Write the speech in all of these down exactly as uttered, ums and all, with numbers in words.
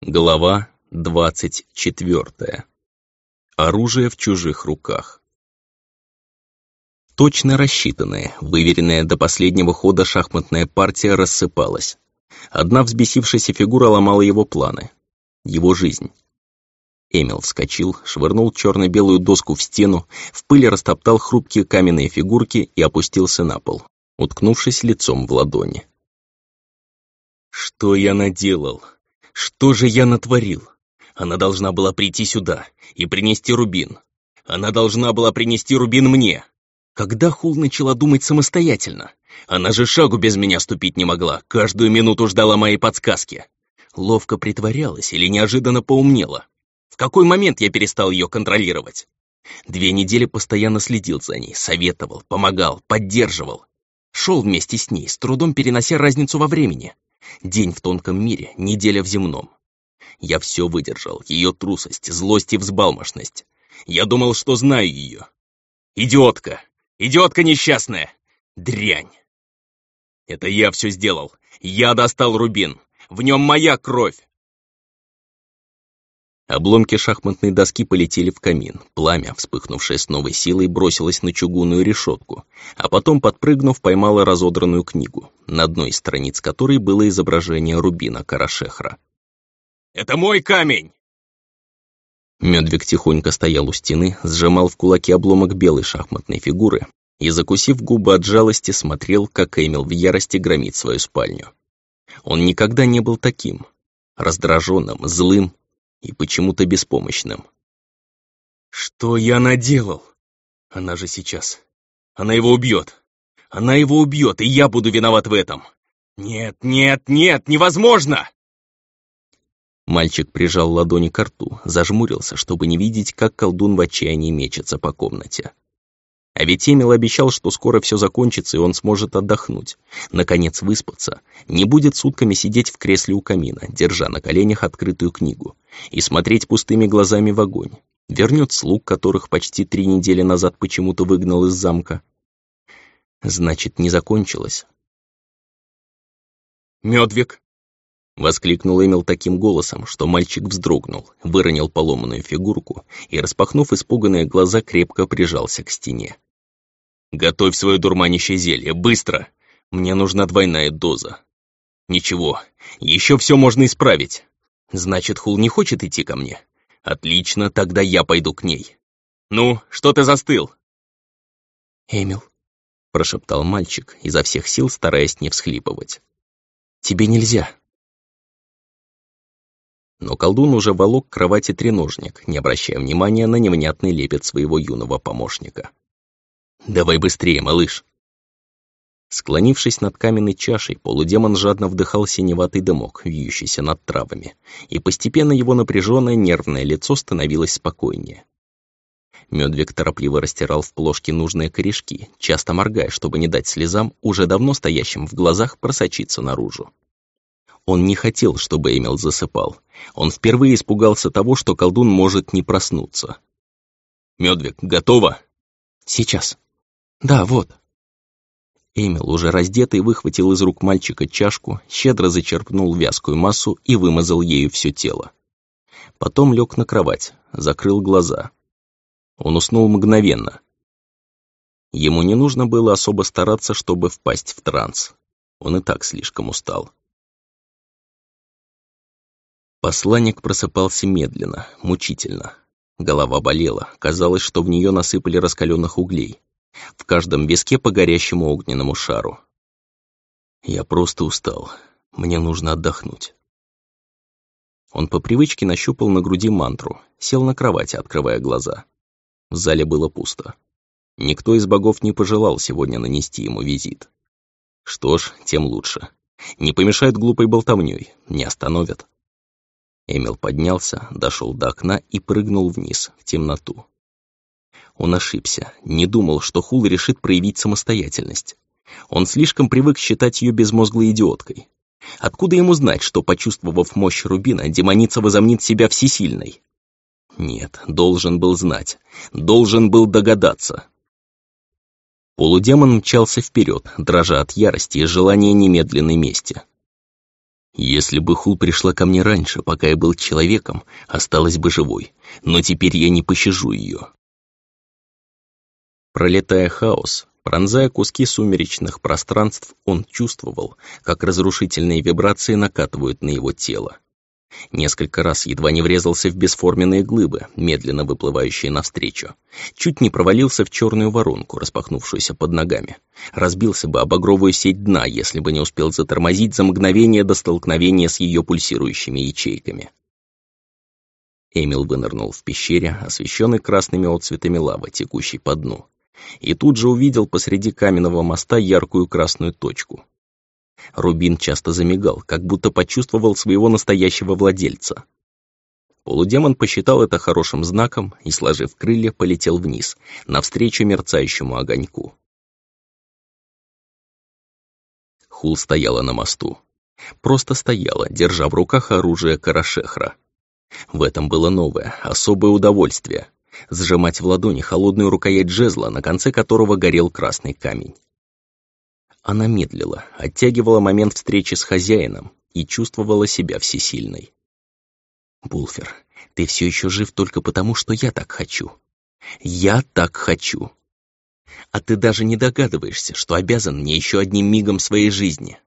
Глава двадцать четвёртая. Оружие в чужих руках. Точно рассчитанная, выверенная до последнего хода шахматная партия рассыпалась. Одна взбесившаяся фигура ломала его планы. Его жизнь. Эмил вскочил, швырнул черно-белую доску в стену, в пыли растоптал хрупкие каменные фигурки и опустился на пол, уткнувшись лицом в ладони. «Что я наделал? Что же я натворил? Она должна была прийти сюда и принести рубин. Она должна была принести рубин мне. Когда Хул начала думать самостоятельно? Она же шагу без меня ступить не могла, каждую минуту ждала моей подсказки. Ловко притворялась или неожиданно поумнела? В какой момент я перестал ее контролировать? Две недели постоянно следил за ней, советовал, помогал, поддерживал. Шел вместе с ней, с трудом перенося разницу во времени. День в тонком мире, неделя в земном. Я все выдержал, ее трусость, злость и взбалмошность. Я думал, что знаю ее. Идиотка! Идиотка несчастная! Дрянь! Это я все сделал. Я достал рубин. В нем моя кровь. Обломки шахматной доски полетели в камин. Пламя, вспыхнувшее с новой силой, бросилось на чугунную решетку, а потом, подпрыгнув, поймало разодранную книгу, на одной из страниц которой было изображение рубина Карашехра. «Это мой камень!» Мёдвиг тихонько стоял у стены, сжимал в кулаке обломок белой шахматной фигуры и, закусив губы от жалости, смотрел, как Эмил в ярости громит свою спальню. Он никогда не был таким. Раздраженным, злым и почему-то беспомощным. «Что я наделал? Она же сейчас... Она его убьет! Она его убьет, и я буду виноват в этом! Нет, нет, нет, невозможно!» Мальчик прижал ладони к рту, зажмурился, чтобы не видеть, как колдун в отчаянии мечется по комнате. А ведь Эмил обещал, что скоро все закончится, и он сможет отдохнуть, наконец выспаться, не будет сутками сидеть в кресле у камина, держа на коленях открытую книгу, и смотреть пустыми глазами в огонь, вернет слуг, которых почти три недели назад почему-то выгнал из замка. Значит, не закончилось. «Мёдвиг!» — воскликнул Эмил таким голосом, что мальчик вздрогнул, выронил поломанную фигурку и, распахнув испуганные глаза, крепко прижался к стене. «Готовь свое дурманящее зелье, быстро! Мне нужна двойная доза. Ничего, еще все можно исправить. Значит, Хул не хочет идти ко мне? Отлично, тогда я пойду к ней. Ну, что ты застыл?» «Эмил», — прошептал мальчик, изо всех сил стараясь не всхлипывать. «Тебе нельзя». Но колдун уже волок к кровати треножник, не обращая внимания на невнятный лепет своего юного помощника. «Давай быстрее, малыш!» Склонившись над каменной чашей, полудемон жадно вдыхал синеватый дымок, вьющийся над травами, и постепенно его напряженное нервное лицо становилось спокойнее. Мёдвиг торопливо растирал в плошке нужные корешки, часто моргая, чтобы не дать слезам, уже давно стоящим в глазах, просочиться наружу. Он не хотел, чтобы Эмил засыпал. Он впервые испугался того, что колдун может не проснуться. «Мёдвиг, готово?» «Сейчас. Да, вот». Эмил, уже раздетый, выхватил из рук мальчика чашку, щедро зачерпнул вязкую массу и вымазал ею все тело. Потом лег на кровать, закрыл глаза. Он уснул мгновенно. Ему не нужно было особо стараться, чтобы впасть в транс. Он и так слишком устал. Посланник просыпался медленно, мучительно. Голова болела, казалось, что в нее насыпали раскаленных углей. В каждом виске по горящему огненному шару. «Я просто устал. Мне нужно отдохнуть». Он по привычке нащупал на груди мантру, сел на кровати, открывая глаза. В зале было пусто. Никто из богов не пожелал сегодня нанести ему визит. Что ж, тем лучше. Не помешает глупой болтовнёй, не остановят. Эмил поднялся, дошел до окна и прыгнул вниз, в темноту. Он ошибся, не думал, что Хул решит проявить самостоятельность. Он слишком привык считать ее безмозглой идиоткой. Откуда ему знать, что, почувствовав мощь рубина, демоница возомнит себя всесильной? Нет, должен был знать, должен был догадаться. Полудемон мчался вперед, дрожа от ярости и желания немедленной мести. Если бы Хул пришла ко мне раньше, пока я был человеком, осталась бы живой, но теперь я не пощажу ее. Пролетая хаос, пронзая куски сумеречных пространств, он чувствовал, как разрушительные вибрации накатывают на его тело. Несколько раз едва не врезался в бесформенные глыбы, медленно выплывающие навстречу. Чуть не провалился в черную воронку, распахнувшуюся под ногами. Разбился бы об багровую сеть дна, если бы не успел затормозить за мгновение до столкновения с ее пульсирующими ячейками. Эмил вынырнул в пещере, освещенной красными отцветами лавы, текущей по дну, и тут же увидел посреди каменного моста яркую красную точку. Рубин часто замигал, как будто почувствовал своего настоящего владельца. Полудемон посчитал это хорошим знаком и, сложив крылья, полетел вниз, навстречу мерцающему огоньку. Хул стояла на мосту. Просто стояла, держа в руках оружие Карашехра. В этом было новое, особое удовольствие — сжимать в ладони холодную рукоять жезла, на конце которого горел красный камень. Она медлила, оттягивала момент встречи с хозяином и чувствовала себя всесильной. «Булфер, ты все еще жив только потому, что я так хочу. Я так хочу. А ты даже не догадываешься, что обязан мне еще одним мигом своей жизни».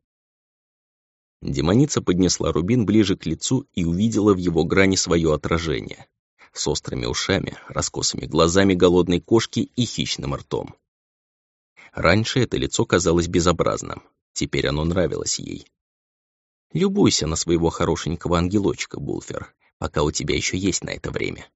Демоница поднесла рубин ближе к лицу и увидела в его грани свое отражение. С острыми ушами, раскосыми глазами голодной кошки и хищным ртом. Раньше это лицо казалось безобразным, теперь оно нравилось ей. Любуйся на своего хорошенького ангелочка, Булфер, пока у тебя еще есть на это время.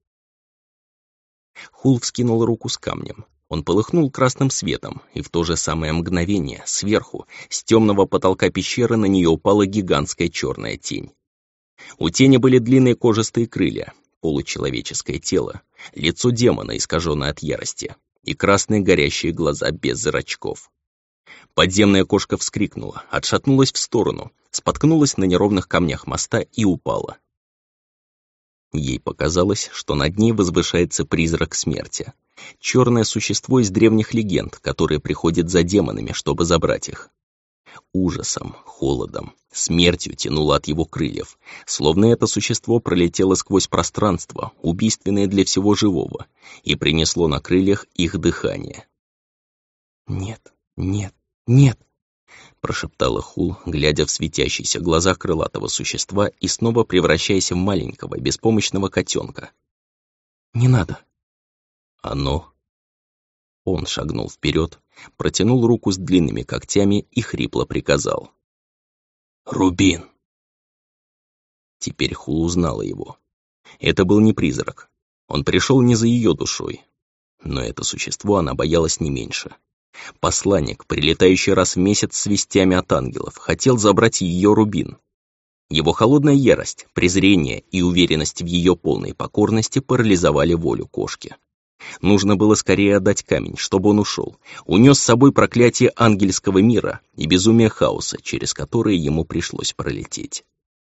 Хул вскинул руку с камнем. Он полыхнул красным светом, и в то же самое мгновение, сверху, с темного потолка пещеры на нее упала гигантская черная тень. У тени были длинные кожистые крылья, получеловеческое тело, лицо демона, искаженное от ярости, и красные горящие глаза без зрачков. Подземная кошка вскрикнула, отшатнулась в сторону, споткнулась на неровных камнях моста и упала. Ей показалось, что над ней возвышается призрак смерти. Черное существо из древних легенд, которое приходит за демонами, чтобы забрать их. Ужасом, холодом, смертью тянуло от его крыльев, словно это существо пролетело сквозь пространство, убийственное для всего живого, и принесло на крыльях их дыхание. «Нет, нет, нет!» — прошептала Хул, глядя в светящиеся глаза крылатого существа и снова превращаясь в маленького, беспомощного котенка. «Не надо!» «Оно...» Он шагнул вперед, протянул руку с длинными когтями и хрипло приказал. «Рубин!» Теперь Хул узнала его. Это был не призрак. Он пришел не за ее душой. Но это существо она боялась не меньше. Посланник, прилетающий раз в месяц с вестями от ангелов, хотел забрать ее рубин. Его холодная ярость, презрение и уверенность в ее полной покорности парализовали волю кошки. Нужно было скорее отдать камень, чтобы он ушел, унес с собой проклятие ангельского мира и безумие хаоса, через которое ему пришлось пролететь.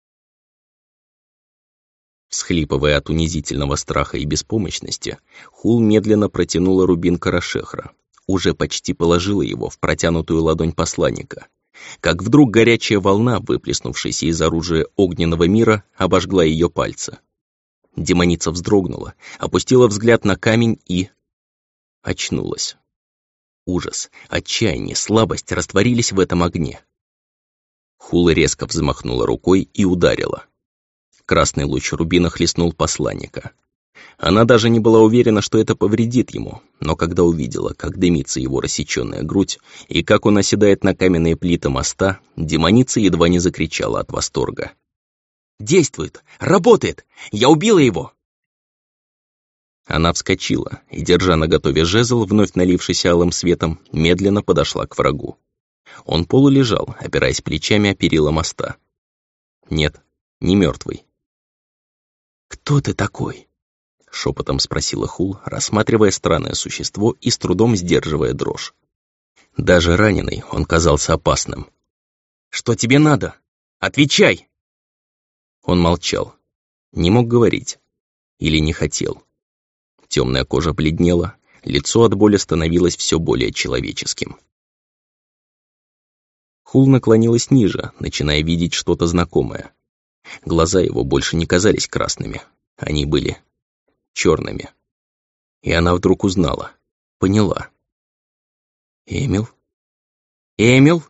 Всхлипывая от унизительного страха и беспомощности, Хул медленно протянула рубин Карашехра, уже почти положила его в протянутую ладонь посланника, как вдруг горячая волна, выплеснувшаяся из оружия огненного мира, обожгла ее пальцы. Демоница вздрогнула, опустила взгляд на камень и... очнулась. Ужас, отчаяние, слабость растворились в этом огне. Хула резко взмахнула рукой и ударила. Красный луч рубина хлестнул посланника. Она даже не была уверена, что это повредит ему, но когда увидела, как дымится его рассеченная грудь и как он оседает на каменные плиты моста, демоница едва не закричала от восторга. «Действует! Работает! Я убила его!» Она вскочила и, держа наготове жезл, вновь налившийся алым светом, медленно подошла к врагу. Он полулежал, опираясь плечами о перила моста. Нет, не мертвый. «Кто ты такой?» — шепотом спросила Хул, рассматривая странное существо и с трудом сдерживая дрожь. Даже раненый он казался опасным. «Что тебе надо? Отвечай!» Он молчал, не мог говорить или не хотел. Темная кожа бледнела, лицо от боли становилось все более человеческим. Хул наклонилась ниже, начиная видеть что-то знакомое. Глаза его больше не казались красными. Они были черными. И она вдруг узнала, поняла. «Эмил? Эмил?»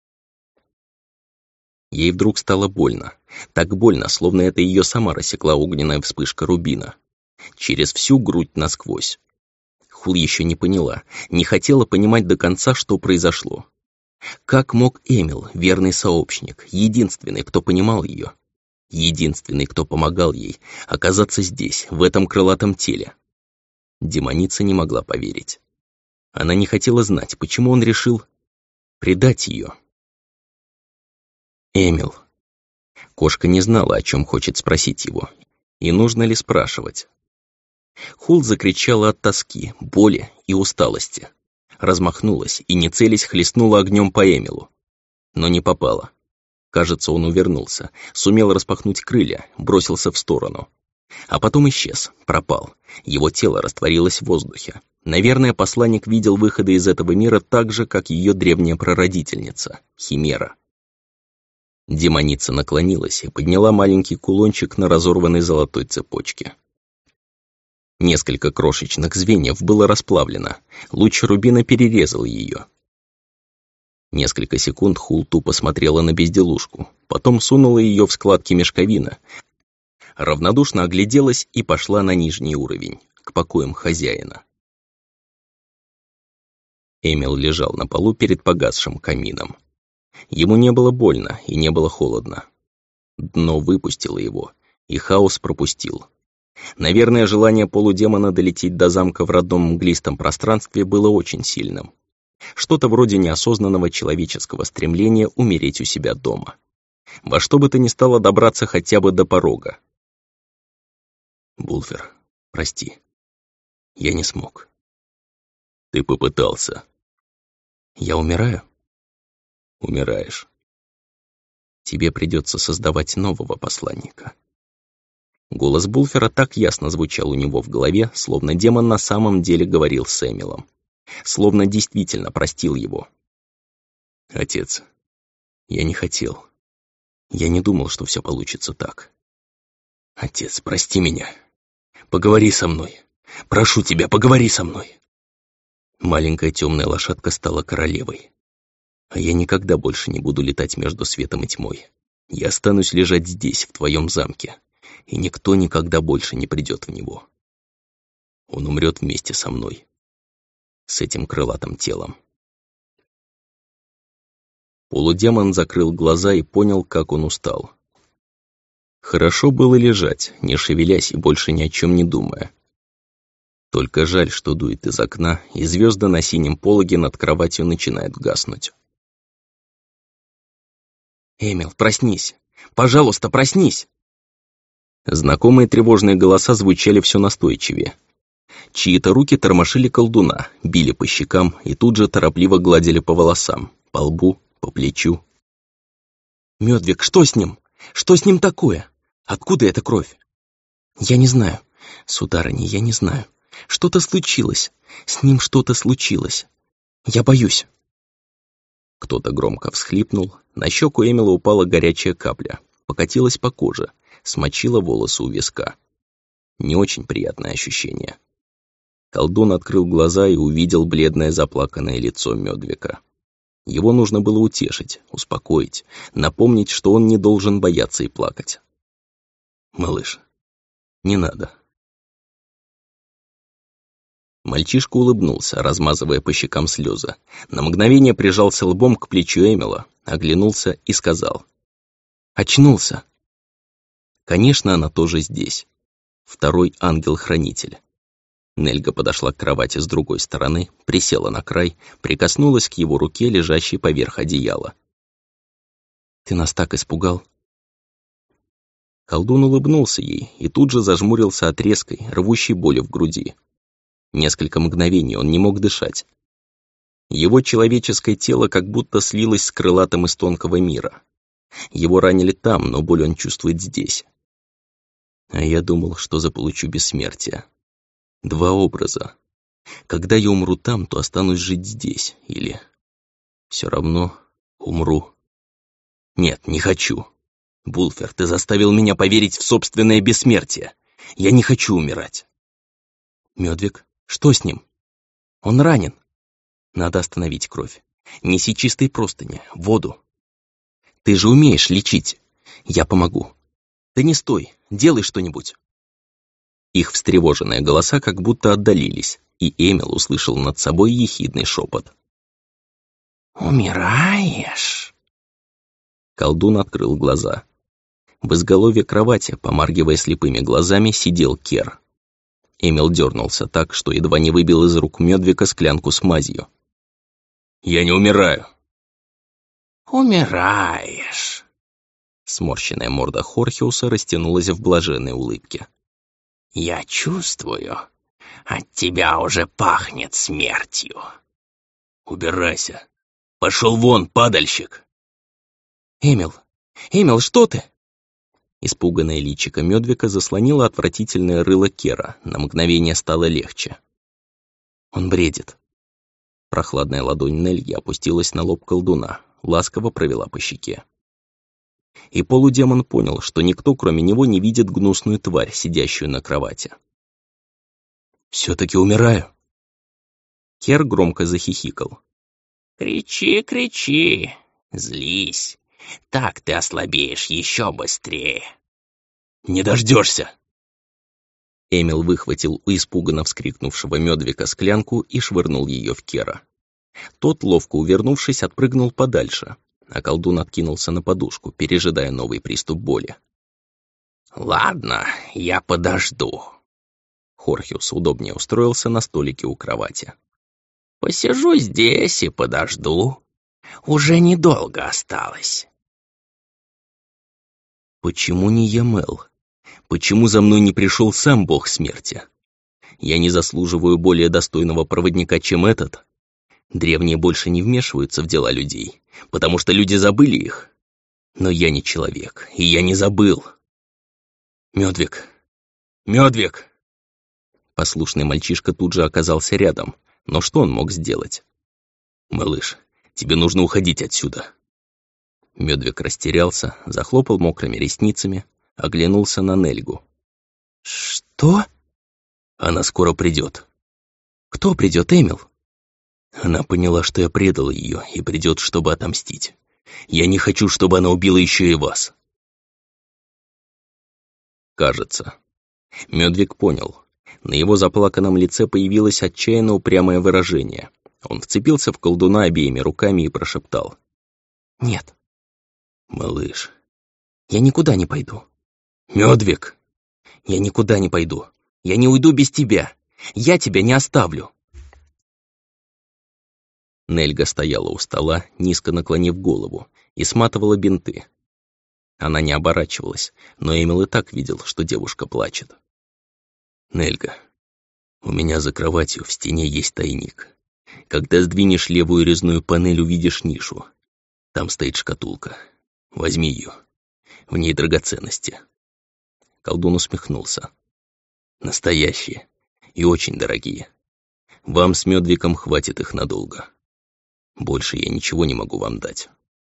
Ей вдруг стало больно. Так больно, словно это ее сама рассекла огненная вспышка рубина. Через всю грудь насквозь. Хул еще не поняла, не хотела понимать до конца, что произошло. Как мог Эмил, верный сообщник, единственный, кто понимал ее, единственный, кто помогал ей, оказаться здесь, в этом крылатом теле? Демоница не могла поверить. Она не хотела знать, почему он решил предать ее. Эмил. Кошка не знала, о чем хочет спросить его, и нужно ли спрашивать. Хул закричала от тоски, боли и усталости. Размахнулась и, не целясь, хлестнула огнем по Эмилу. Но не попала. Кажется, он увернулся, сумел распахнуть крылья, бросился в сторону. А потом исчез, пропал. Его тело растворилось в воздухе. Наверное, посланник видел выходы из этого мира так же, как ее древняя прародительница, Химера. Демоница наклонилась и подняла маленький кулончик на разорванной золотой цепочке. Несколько крошечных звеньев было расплавлено. Луч рубина перерезал ее. Несколько секунд Хул тупо смотрела на безделушку, потом сунула ее в складки мешковины, равнодушно огляделась и пошла на нижний уровень, к покоям хозяина. Эмил лежал на полу перед погасшим камином. Ему не было больно и не было холодно. Дно выпустило его, и хаос пропустил. Наверное, желание полудемона долететь до замка в родном мглистом пространстве было очень сильным. Что-то вроде неосознанного человеческого стремления умереть у себя дома. Во что бы то ни стало добраться хотя бы до порога. «Булфер, прости. Я не смог». «Ты попытался». «Я умираю?» «Умираешь. Тебе придется создавать нового посланника». Голос Булфера так ясно звучал у него в голове, словно демон на самом деле говорил с Эмилом. Словно действительно простил его. «Отец, я не хотел. Я не думал, что все получится так. Отец, прости меня. Поговори со мной. Прошу тебя, поговори со мной». Маленькая темная лошадка стала королевой. А я никогда больше не буду летать между светом и тьмой. Я останусь лежать здесь, в твоем замке, и никто никогда больше не придет в него. Он умрет вместе со мной, с этим крылатым телом. Полудемон закрыл глаза и понял, как он устал. Хорошо было лежать, не шевелясь и больше ни о чем не думая. Только жаль, что дует из окна, и звезды на синем пологе над кроватью начинают гаснуть. «Эмил, проснись! Пожалуйста, проснись!» Знакомые тревожные голоса звучали все настойчивее. Чьи-то руки тормошили колдуна, били по щекам и тут же торопливо гладили по волосам, по лбу, по плечу. «Мёдвиг, что с ним? Что с ним такое? Откуда эта кровь?» «Я не знаю, сударыня, я не знаю. Что-то случилось. С ним что-то случилось. Я боюсь». Кто-то громко всхлипнул, на щеку Эмила упала горячая капля, покатилась по коже, смочила волосы у виска. Не очень приятное ощущение. Колдун открыл глаза и увидел бледное заплаканное лицо Мёдвика. Его нужно было утешить, успокоить, напомнить, что он не должен бояться и плакать. «Малыш, не надо». Мальчишка улыбнулся, размазывая по щекам слезы. На мгновение прижался лбом к плечу Эмила, оглянулся и сказал: «Очнулся». Конечно, она тоже здесь. Второй ангел-хранитель. Нельга подошла к кровати с другой стороны, присела на край, прикоснулась к его руке, лежащей поверх одеяла. «Ты нас так испугал». Колдун улыбнулся ей и тут же зажмурился от резкой, рвущей боли в груди. Несколько мгновений он не мог дышать. Его человеческое тело как будто слилось с крылатым из тонкого мира. Его ранили там, но боль он чувствует здесь. А я думал, что заполучу бессмертие. Два образа. Когда я умру там, то останусь жить здесь, или... Все равно Умру. Нет, не хочу. Вулфер, ты заставил меня поверить в собственное бессмертие. Я не хочу умирать. Мёдвик, что с ним? Он ранен. Надо остановить кровь. Неси чистые простыни, воду. Ты же умеешь лечить. Я помогу. Да не стой, делай что-нибудь. Их встревоженные голоса как будто отдалились, и Эмил услышал над собой ехидный шепот. «Умираешь?» Колдун открыл глаза. В изголовье кровати, помаргивая слепыми глазами, сидел Кер. Эмил дернулся так, что едва не выбил из рук Мёдвика склянку с мазью. «Я не умираю!» «Умираешь!» Сморщенная морда Хорхеуса растянулась в блаженной улыбке. «Я чувствую, от тебя уже пахнет смертью!» «Убирайся! Пошел вон, падальщик!» «Эмил! Эмил, что ты?» Испуганное личико Мёдвика заслонило отвратительное рыло Кера, на мгновение стало легче. Он бредит. Прохладная ладонь Нельги опустилась на лоб колдуна, ласково провела по щеке. И полудемон понял, что никто, кроме него, не видит гнусную тварь, сидящую на кровати. «Все-таки умираю!» Кер громко захихикал. «Кричи, кричи, злись, так ты ослабеешь еще быстрее!» «Не дождешься!» Эмил выхватил у испуганно вскрикнувшего Мёдвика склянку и швырнул ее в Кера. Тот, ловко увернувшись, отпрыгнул подальше, а колдун откинулся на подушку, пережидая новый приступ боли. «Ладно, я подожду». Хорхеус удобнее устроился на столике у кровати. «Посижу здесь и подожду. Уже недолго осталось». «Почему не я, Мел? Почему за мной не пришел сам бог смерти? Я не заслуживаю более достойного проводника, чем этот. Древние больше не вмешиваются в дела людей, потому что люди забыли их. Но я не человек, и я не забыл. Мёдвик! Мёдвик!» Послушный мальчишка тут же оказался рядом, но что он мог сделать? «Малыш, тебе нужно уходить отсюда». Мёдвик растерялся, захлопал мокрыми ресницами, оглянулся на Нельгу. «Что?» «Она скоро придет». «Кто придет, Эмил?» Она поняла, что я предал ее, и придет, чтобы отомстить. Я не хочу, чтобы она убила еще и вас. Кажется. Мёдвик понял. На его заплаканном лице появилось отчаянно упрямое выражение. Он вцепился в колдуна обеими руками и прошептал. «Нет». «Малыш». «Я никуда не пойду». «Мёдвик». «Я никуда не пойду. Я не уйду без тебя. Я тебя не оставлю». Нельга стояла у стола, низко наклонив голову, и сматывала бинты. Она не оборачивалась, но Эмил и так видел, что девушка плачет. «Нельга, у меня за кроватью в стене есть тайник. Когда сдвинешь левую резную панель, увидишь нишу. Там стоит шкатулка. Возьми ее. В ней драгоценности». Колдун усмехнулся. «Настоящие и очень дорогие. Вам с Мёдвиком хватит их надолго. Больше я ничего не могу вам дать».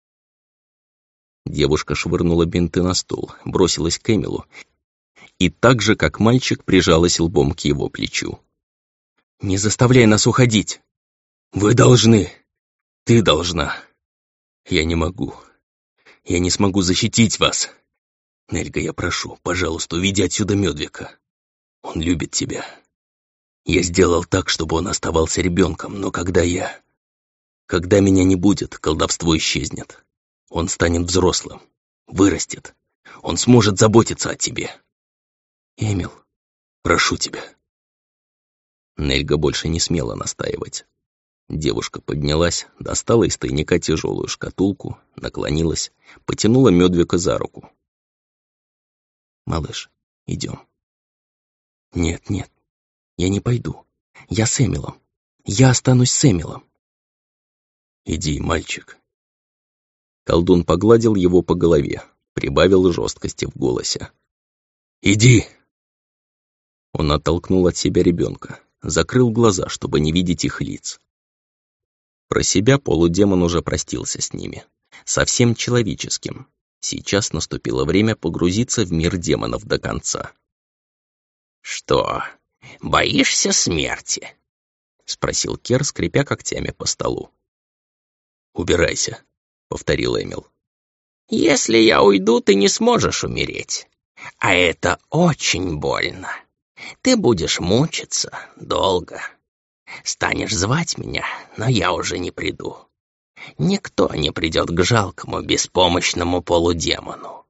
Девушка швырнула бинты на стол, бросилась к Эмилу и так же, как мальчик, прижалась лбом к его плечу. «Не заставляй нас уходить!» «Вы должны! Ты должна! Я не могу! Я не смогу защитить вас! Нельга, я прошу, пожалуйста, уведи отсюда Мёдвика. Он любит тебя. Я сделал так, чтобы он оставался ребенком, но когда я... Когда меня не будет, колдовство исчезнет. Он станет взрослым, вырастет. Он сможет заботиться о тебе. Эмил, прошу тебя». Нельга больше не смела настаивать. Девушка поднялась, достала из тайника тяжелую шкатулку, наклонилась, потянула Мёдвика за руку. «Малыш, идем». «Нет, нет, я не пойду. Я с Эмилом. Я останусь с Эмилом». «Иди, мальчик». Колдун погладил его по голове, прибавил жесткости в голосе. «Иди!» Он оттолкнул от себя ребенка, закрыл глаза, чтобы не видеть их лиц. Про себя полудемон уже простился с ними. совсем человеческим. Сейчас наступило время погрузиться в мир демонов до конца. «Что, боишься смерти?» — спросил Кер, скрипя когтями по столу. «Убирайся», — повторил Эмил. «Если я уйду, ты не сможешь умереть. А это очень больно. Ты будешь мучиться долго. Станешь звать меня, но я уже не приду. Никто не придет к жалкому, беспомощному полудемону».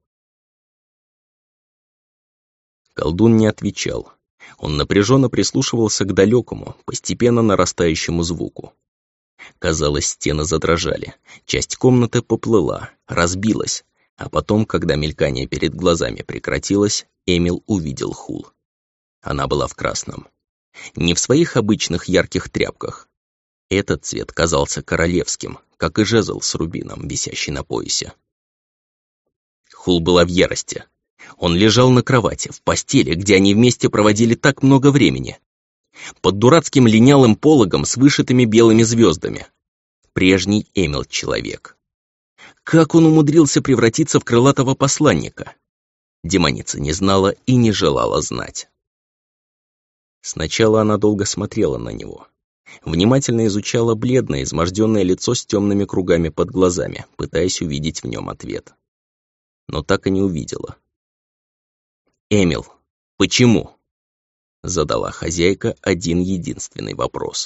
Колдун не отвечал. Он напряженно прислушивался к далекому, постепенно нарастающему звуку. Казалось, стены задрожали, часть комнаты поплыла, разбилась, а потом, когда мелькание перед глазами прекратилось, Эмил увидел Хул. Она была в красном. Не в своих обычных ярких тряпках. Этот цвет казался королевским, как и жезл с рубином, висящий на поясе. Хул была в ярости. Он лежал на кровати, в постели, где они вместе проводили так много времени. Под дурацким линялым пологом с вышитыми белыми звездами. Прежний Эмил-человек. Как он умудрился превратиться в крылатого посланника? Демоница не знала и не желала знать. Сначала она долго смотрела на него. Внимательно изучала бледное, изможденное лицо с темными кругами под глазами, пытаясь увидеть в нем ответ. Но так и не увидела. «Эмил, почему?» — задала хозяйка один единственный вопрос.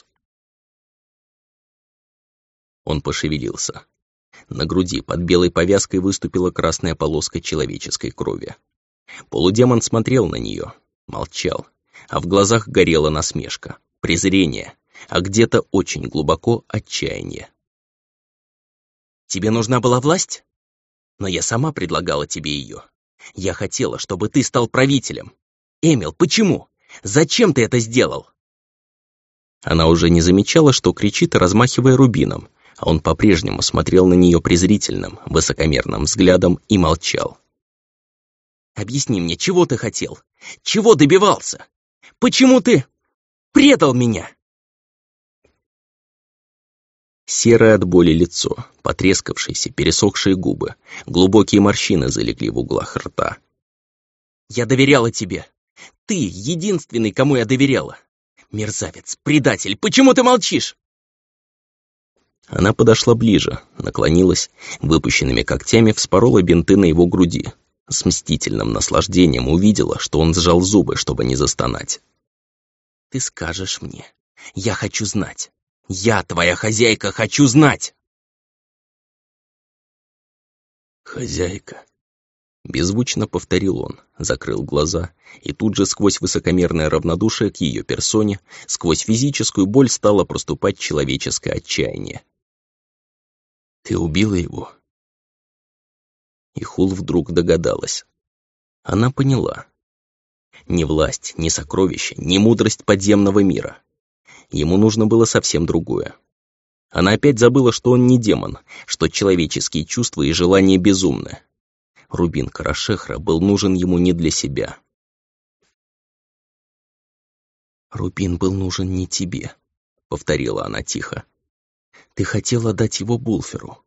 Он пошевелился. На груди под белой повязкой выступила красная полоска человеческой крови. Полудемон смотрел на нее, молчал, а в глазах горела насмешка, презрение, а где-то очень глубоко отчаяние. «Тебе нужна была власть? Но я сама предлагала тебе ее. Я хотела, чтобы ты стал правителем. Эмил, почему? Зачем ты это сделал?» Она уже не замечала, что кричит, размахивая рубином, а он по-прежнему смотрел на нее презрительным, высокомерным взглядом и молчал. «Объясни мне, чего ты хотел? Чего добивался? Почему ты предал меня?» Серое от боли лицо, потрескавшиеся, пересохшие губы, глубокие морщины залегли в углах рта. «Я доверяла тебе. Ты единственный, кому я доверяла. Мерзавец, предатель, почему ты молчишь?» Она подошла ближе, наклонилась, выпущенными когтями вспорола бинты на его груди. С мстительным наслаждением увидела, что он сжал зубы, чтобы не застонать. «Ты скажешь мне. Я хочу знать. Я, твоя хозяйка, хочу знать!» «Хозяйка», — беззвучно повторил он, закрыл глаза, и тут же сквозь высокомерное равнодушие к ее персоне, сквозь физическую боль стало проступать человеческое отчаяние. «Ты убила его?» И Хул вдруг догадалась. Она поняла. Ни власть, ни сокровища, ни мудрость подземного мира. Ему нужно было совсем другое. Она опять забыла, что он не демон, что человеческие чувства и желания безумны. Рубин Карашехра был нужен ему не для себя. «Рубин был нужен не тебе», — повторила она тихо. «Ты хотела дать его Булферу».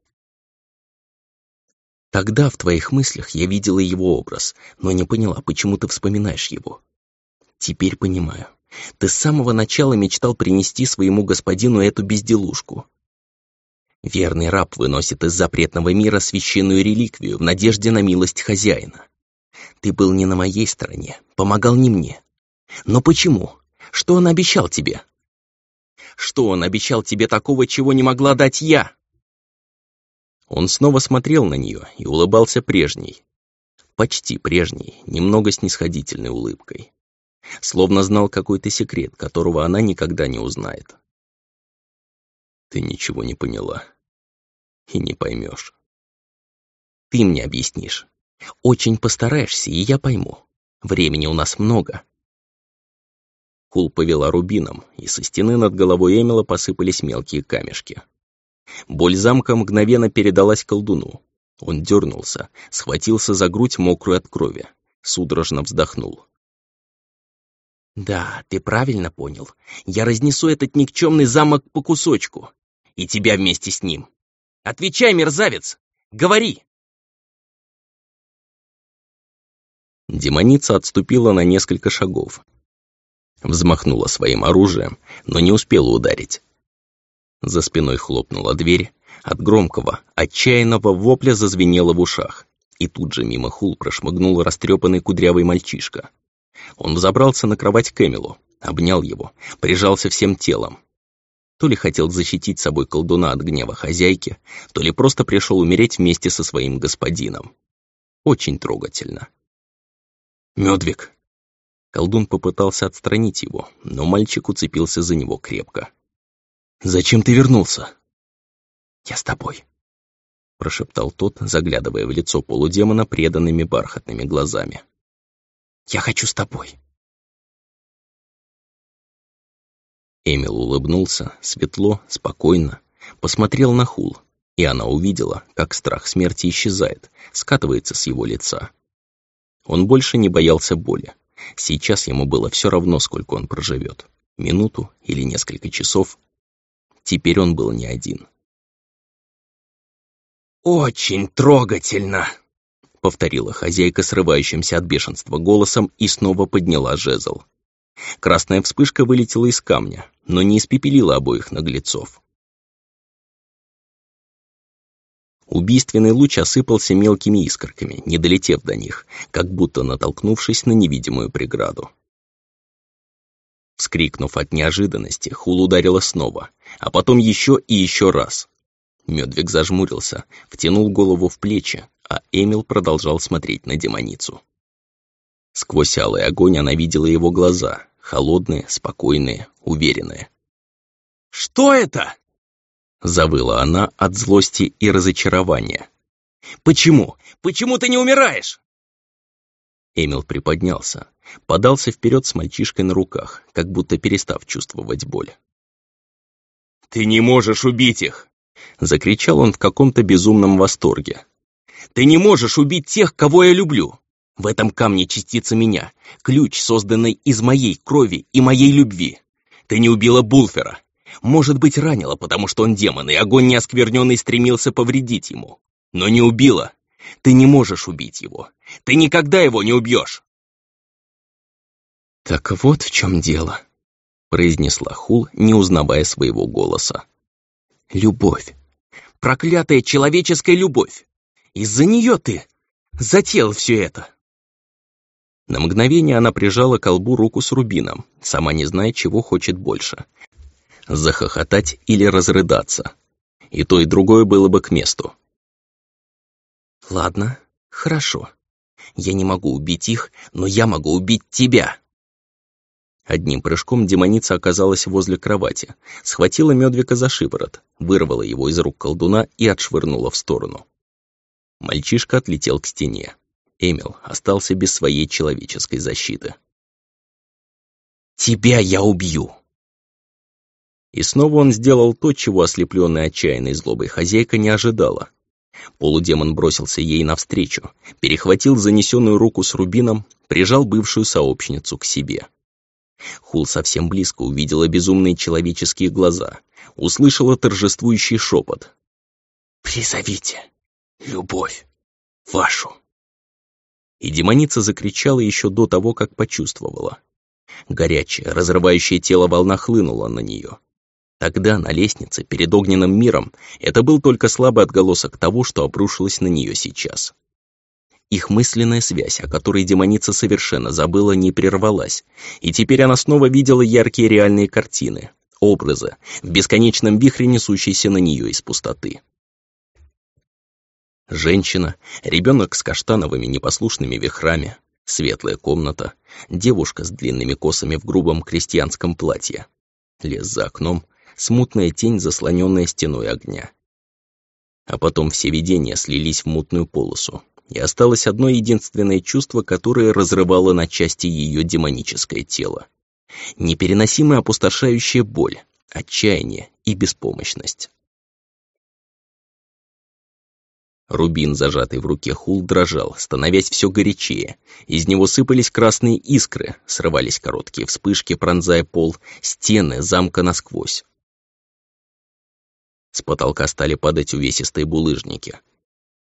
Тогда в твоих мыслях я видела его образ, но не поняла, почему ты вспоминаешь его. Теперь понимаю. Ты с самого начала мечтал принести своему господину эту безделушку. Верный раб выносит из запретного мира священную реликвию в надежде на милость хозяина. Ты был не на моей стороне, помогал не мне. Но почему? Что он обещал тебе? Что он обещал тебе такого, чего не могла дать я?» Он снова смотрел на нее и улыбался прежней, почти прежней, немного снисходительной улыбкой. Словно знал какой-то секрет, которого она никогда не узнает. «Ты ничего не поняла и не поймешь. Ты мне объяснишь. Очень постараешься, и я пойму. Времени у нас много». Хул повела рубином, и со стены над головой Эмила посыпались мелкие камешки. Боль замка мгновенно передалась колдуну. Он дернулся, схватился за грудь, мокрую от крови, судорожно вздохнул. «Да, ты правильно понял. Я разнесу этот никчемный замок по кусочку. И тебя вместе с ним. Отвечай, мерзавец! Говори!» Демоница отступила на несколько шагов. Взмахнула своим оружием, но не успела ударить. За спиной хлопнула дверь, от громкого, отчаянного вопля зазвенело в ушах, и тут же мимо Хул прошмыгнул растрепанный кудрявый мальчишка. Он взобрался на кровать к Эмилу, обнял его, прижался всем телом. То ли хотел защитить собой колдуна от гнева хозяйки, то ли просто пришел умереть вместе со своим господином. Очень трогательно. «Мёдвиг!» Колдун попытался отстранить его, но мальчик уцепился за него крепко. «Зачем ты вернулся?» «Я с тобой», — прошептал тот, заглядывая в лицо полудемона преданными бархатными глазами. «Я хочу с тобой». Эмил улыбнулся, светло, спокойно, посмотрел на Хул, и она увидела, как страх смерти исчезает, скатывается с его лица. Он больше не боялся боли. Сейчас ему было все равно, сколько он проживет. Минуту или несколько часов. Теперь он был не один. «Очень трогательно», — повторила хозяйка срывающимся от бешенства голосом и снова подняла жезл. Красная вспышка вылетела из камня, но не испепелила обоих наглецов. Убийственный луч осыпался мелкими искорками, не долетев до них, как будто натолкнувшись на невидимую преграду. Вскрикнув от неожиданности, Хул ударила снова, а потом еще и еще раз. Мёдвиг зажмурился, втянул голову в плечи, а Эмил продолжал смотреть на демоницу. Сквозь алый огонь она видела его глаза, холодные, спокойные, уверенные. «Что это?» — завыла она от злости и разочарования. «Почему? Почему ты не умираешь?» Эмил приподнялся, подался вперед с мальчишкой на руках, как будто перестав чувствовать боль. «Ты не можешь убить их!» — закричал он в каком-то безумном восторге. «Ты не можешь убить тех, кого я люблю! В этом камне частица меня, ключ, созданный из моей крови и моей любви. Ты не убила Булфера. Может быть, ранила, потому что он демон, и огонь неоскверненный стремился повредить ему. Но не убила. Ты не можешь убить его. Ты никогда его не убьешь!» «Так вот в чем дело», — произнесла Хул, не узнавая своего голоса. «Любовь. Проклятая человеческая любовь. Из-за нее ты затеял все это». На мгновение она прижала к колбу руку с рубином, сама не зная, чего хочет больше. Захохотать или разрыдаться. И то, и другое было бы к месту. «Ладно, хорошо. Я не могу убить их, но я могу убить тебя». Одним прыжком демоница оказалась возле кровати, схватила Мёдвига за шиворот, вырвала его из рук колдуна и отшвырнула в сторону. Мальчишка отлетел к стене. Эмил остался без своей человеческой защиты. «Тебя я убью!» И снова он сделал то, чего ослепленная отчаянной злобой хозяйка не ожидала. Полудемон бросился ей навстречу, перехватил занесенную руку с рубином, прижал бывшую сообщницу к себе. Хул совсем близко увидела безумные человеческие глаза, услышала торжествующий шепот. «Призовите любовь вашу!» И демоница закричала еще до того, как почувствовала. Горячая, разрывающая тело волна хлынула на нее. Тогда на лестнице перед огненным миром это был только слабый отголосок того, что обрушилось на нее сейчас. Их мысленная связь, о которой демоница совершенно забыла, не прервалась, и теперь она снова видела яркие реальные картины, образы, в бесконечном вихре несущиеся на нее из пустоты. Женщина, ребенок с каштановыми непослушными вихрами, светлая комната, девушка с длинными косами в грубом крестьянском платье, лес за окном, смутная тень, заслоненная стеной огня. А потом все видения слились в мутную полосу, и осталось одно единственное чувство, которое разрывало на части ее демоническое тело. Непереносимая опустошающая боль, отчаяние и беспомощность. Рубин, зажатый в руке Хул, дрожал, становясь все горячее. Из него сыпались красные искры, срывались короткие вспышки, пронзая пол, стены замка насквозь. С потолка стали падать увесистые булыжники.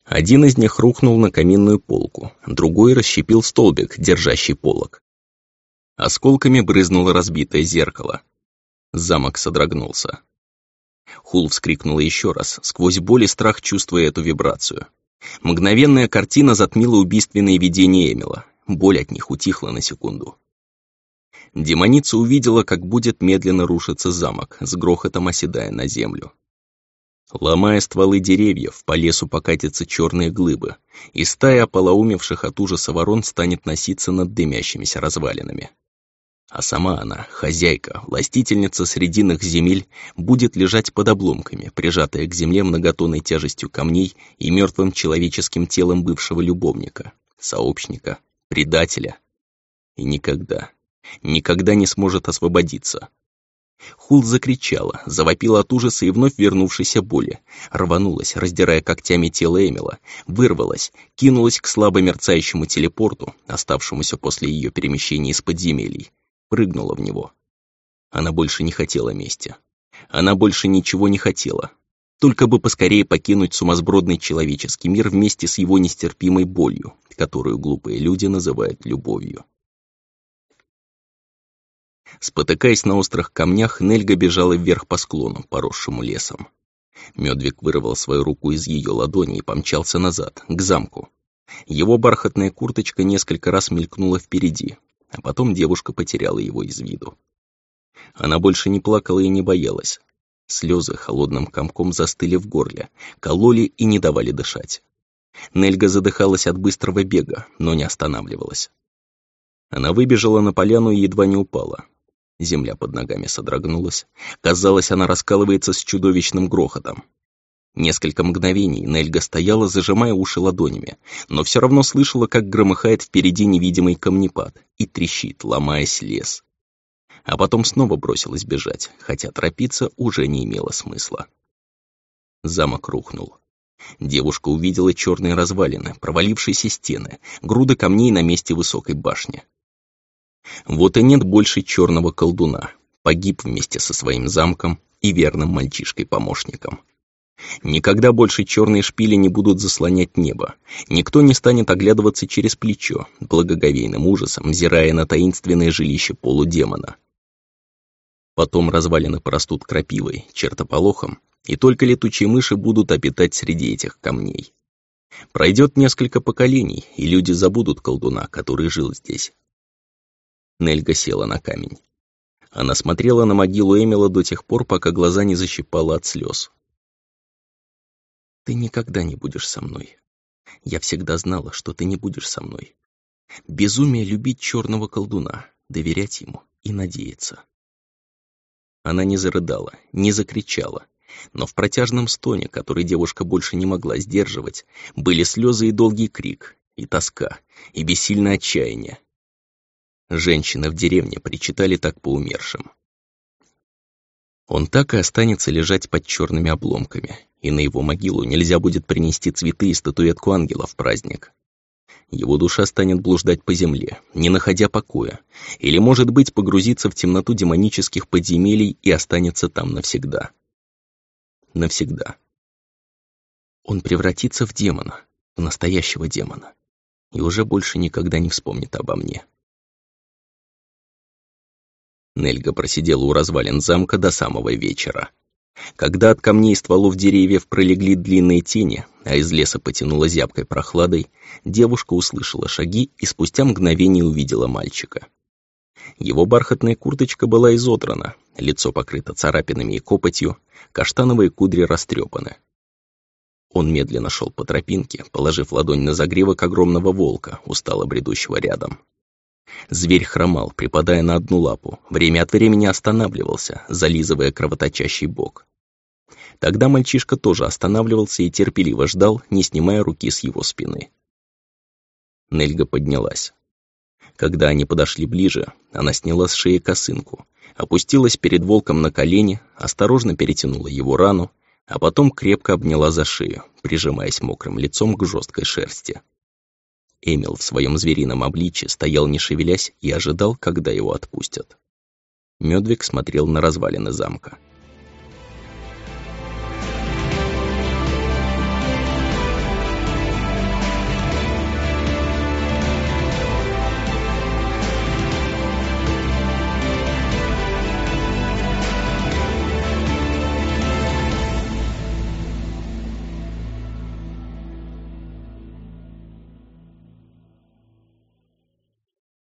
Один из них рухнул на каминную полку, другой расщепил столбик, держащий полог. Осколками брызнуло разбитое зеркало. Замок содрогнулся. Хул вскрикнула еще раз, сквозь боль и страх чувствуя эту вибрацию. Мгновенная картина затмила убийственные видения Эмила. Боль от них утихла на секунду. Демоница увидела, как будет медленно рушиться замок, с грохотом оседая на землю. Ломая стволы деревьев, по лесу покатятся черные глыбы, и стая ополоумевших от ужаса ворон станет носиться над дымящимися развалинами. А сама она, хозяйка, властительница срединных земель, будет лежать под обломками, прижатая к земле многотонной тяжестью камней и мертвым человеческим телом бывшего любовника, сообщника, предателя. И никогда, никогда не сможет освободиться. Хул закричала, завопила от ужаса и вновь вернувшейся боли, рванулась, раздирая когтями тело Эмила, вырвалась, кинулась к слабо мерцающему телепорту, оставшемуся после ее перемещения из подземелий, прыгнула в него. Она больше не хотела мести. Она больше ничего не хотела. Только бы поскорее покинуть сумасбродный человеческий мир вместе с его нестерпимой болью, которую глупые люди называют любовью. Спотыкаясь на острых камнях, Нельга бежала вверх по склону, поросшему лесом. Мёдвиг вырвал свою руку из ее ладони и помчался назад, к замку. Его бархатная курточка несколько раз мелькнула впереди, а потом девушка потеряла его из виду. Она больше не плакала и не боялась. Слезы холодным комком застыли в горле, кололи и не давали дышать. Нельга задыхалась от быстрого бега, но не останавливалась. Она выбежала на поляну и едва не упала. Земля под ногами содрогнулась. Казалось, она раскалывается с чудовищным грохотом. Несколько мгновений Нельга стояла, зажимая уши ладонями, но все равно слышала, как громыхает впереди невидимый камнепад и трещит, ломаясь лес. А потом снова бросилась бежать, хотя торопиться уже не имело смысла. Замок рухнул. Девушка увидела черные развалины, провалившиеся стены, груды камней на месте высокой башни. Вот и нет больше черного колдуна, погиб вместе со своим замком и верным мальчишкой-помощником. Никогда больше черные шпили не будут заслонять небо, никто не станет оглядываться через плечо, благоговейным ужасом взирая на таинственное жилище полудемона. Потом развалины порастут крапивой, чертополохом, и только летучие мыши будут обитать среди этих камней. Пройдет несколько поколений, и люди забудут колдуна, который жил здесь. Нельга села на камень. Она смотрела на могилу Эмила до тех пор, пока глаза не защипало от слез. «Ты никогда не будешь со мной. Я всегда знала, что ты не будешь со мной. Безумие любить черного колдуна, доверять ему и надеяться». Она не зарыдала, не закричала, но в протяжном стоне, который девушка больше не могла сдерживать, были слезы и долгий крик, и тоска, и бессильное отчаяние. Женщины в деревне причитали так по умершим. Он так и останется лежать под черными обломками, и на его могилу нельзя будет принести цветы и статуэтку ангела в праздник. Его душа станет блуждать по земле, не находя покоя, или, может быть, погрузиться в темноту демонических подземелий и останется там навсегда. Навсегда. Он превратится в демона, в настоящего демона, и уже больше никогда не вспомнит обо мне. Нельга просидела у развалин замка до самого вечера. Когда от камней и стволов деревьев пролегли длинные тени, а из леса потянуло зябкой прохладой, девушка услышала шаги и спустя мгновение увидела мальчика. Его бархатная курточка была изодрана, лицо покрыто царапинами и копотью, каштановые кудри растрепаны. Он медленно шел по тропинке, положив ладонь на загривок огромного волка, устало бредущего рядом. Зверь хромал, припадая на одну лапу, время от времени останавливался, зализывая кровоточащий бок. Тогда мальчишка тоже останавливался и терпеливо ждал, не снимая руки с его спины. Нельга поднялась. Когда они подошли ближе, она сняла с шеи косынку, опустилась перед волком на колени, осторожно перетянула его рану, а потом крепко обняла за шею, прижимаясь мокрым лицом к жесткой шерсти. Эмил в своем зверином обличье стоял не шевелясь и ожидал, когда его отпустят. Мёдвиг смотрел на развалины замка.